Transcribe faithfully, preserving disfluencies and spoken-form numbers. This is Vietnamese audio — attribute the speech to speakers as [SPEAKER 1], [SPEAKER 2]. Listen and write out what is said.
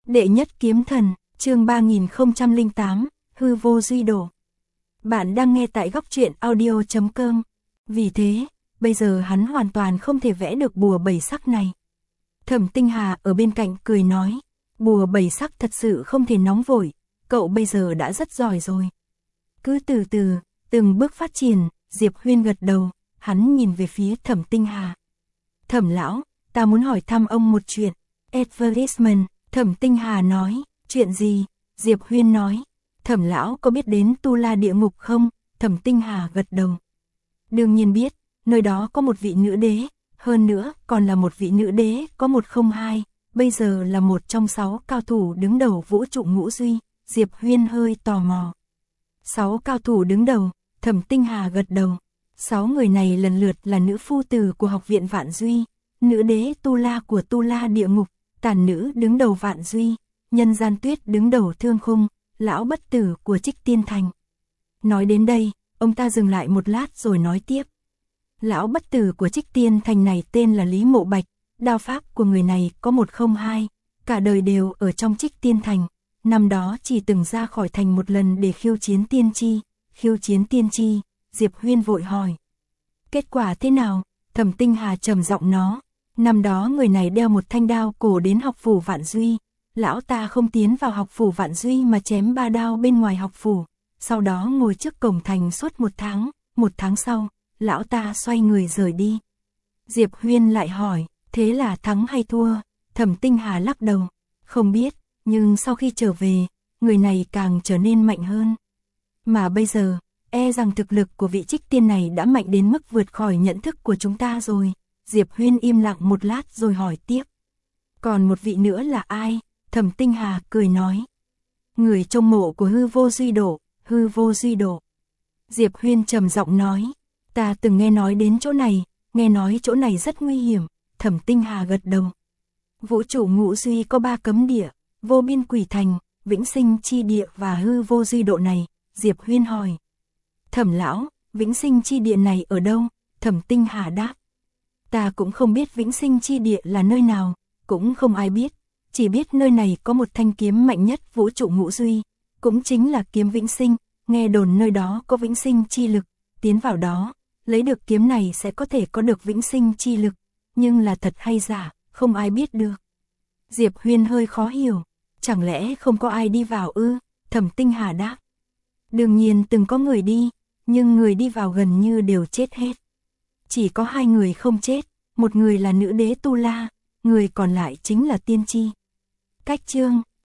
[SPEAKER 1] Đệ nhất kiếm thần, chương ba nghìn không trăm lẻ tám, hư vô duy đổ. Bạn đang nghe tại góc truyện audio chấm com. Vì thế, bây giờ hắn hoàn toàn không thể vẽ được bùa bảy sắc này. Thẩm Tinh Hà ở bên cạnh cười nói, bùa bảy sắc thật sự không thể nóng vội, cậu bây giờ đã rất giỏi rồi. Cứ từ từ, từng bước phát triển, Diệp Huyên gật đầu, hắn nhìn về phía Thẩm Tinh Hà. Thẩm lão, ta muốn hỏi thăm ông một chuyện. Advertisement, Thẩm Tinh Hà nói, chuyện gì? Diệp Huyên nói, Thẩm lão có biết đến Tu La địa ngục không? Thẩm Tinh Hà gật đầu. Đương nhiên biết, nơi đó có một vị nữ đế, hơn nữa còn là một vị nữ đế có một không hai, bây giờ là một trong sáu cao thủ đứng đầu vũ trụ ngũ duy. Diệp Huyên hơi tò mò. Sáu cao thủ đứng đầu, Thẩm Tinh Hà gật đầu. Sáu người này lần lượt là nữ phu tử của học viện Vạn Duy, nữ đế Tu La của Tu La địa ngục, tàn nữ đứng đầu Vạn Duy, nhân gian tuyết đứng đầu Thương Khung, lão bất tử của Trích Tiên Thành. Nói đến đây, ông ta dừng lại một lát rồi nói tiếp. Lão bất tử của Trích Tiên Thành này tên là Lý Mộ Bạch, đao pháp của người này có một không hai, cả đời đều ở trong Trích Tiên Thành, năm đó chỉ từng ra khỏi thành một lần để khiêu chiến tiên tri, khiêu chiến tiên tri. Diệp Huyên vội hỏi. Kết quả thế nào? Thẩm Tinh Hà trầm giọng nó. Năm đó người này đeo một thanh đao cổ đến học phủ Vạn Duy. Lão ta không tiến vào học phủ Vạn Duy mà chém ba đao bên ngoài học phủ. Sau đó ngồi trước cổng thành suốt một tháng. Một tháng sau, lão ta xoay người rời đi. Diệp Huyên lại hỏi, thế là thắng hay thua? Thẩm Tinh Hà lắc đầu. Không biết, nhưng sau khi trở về, người này càng trở nên mạnh hơn. Mà bây giờ, e rằng thực lực của vị Trích Tiên này đã mạnh đến mức vượt khỏi nhận thức của chúng ta rồi. Diệp Huyên im lặng một lát rồi hỏi tiếp. Còn một vị nữa là ai? Thẩm Tinh Hà cười nói. Người trong mộ của hư vô duy độ, hư vô duy độ. Diệp Huyên trầm giọng nói. Ta từng nghe nói đến chỗ này, nghe nói chỗ này rất nguy hiểm. Thẩm Tinh Hà gật đầu. Vũ trụ ngũ duy có ba cấm địa, vô biên quỷ thành, vĩnh sinh chi địa và hư vô duy độ này. Diệp Huyên hỏi. Thẩm lão, vĩnh sinh chi địa này ở đâu? Thẩm Tinh Hà đáp. Ta cũng không biết vĩnh sinh chi địa là nơi nào, cũng không ai biết, chỉ biết nơi này có một thanh kiếm mạnh nhất vũ trụ ngũ duy, cũng chính là kiếm vĩnh sinh, nghe đồn nơi đó có vĩnh sinh chi lực, tiến vào đó, lấy được kiếm này sẽ có thể có được vĩnh sinh chi lực, nhưng là thật hay giả, không ai biết được. Diệp Huyên hơi khó hiểu, chẳng lẽ không có ai đi vào ư? Thẩm Tinh Hà đáp. Đương nhiên từng có người đi, nhưng người đi vào gần như đều chết hết. Chỉ có hai người không chết, một người là nữ đế Tu La, người còn lại chính là tiên tri. Cách chương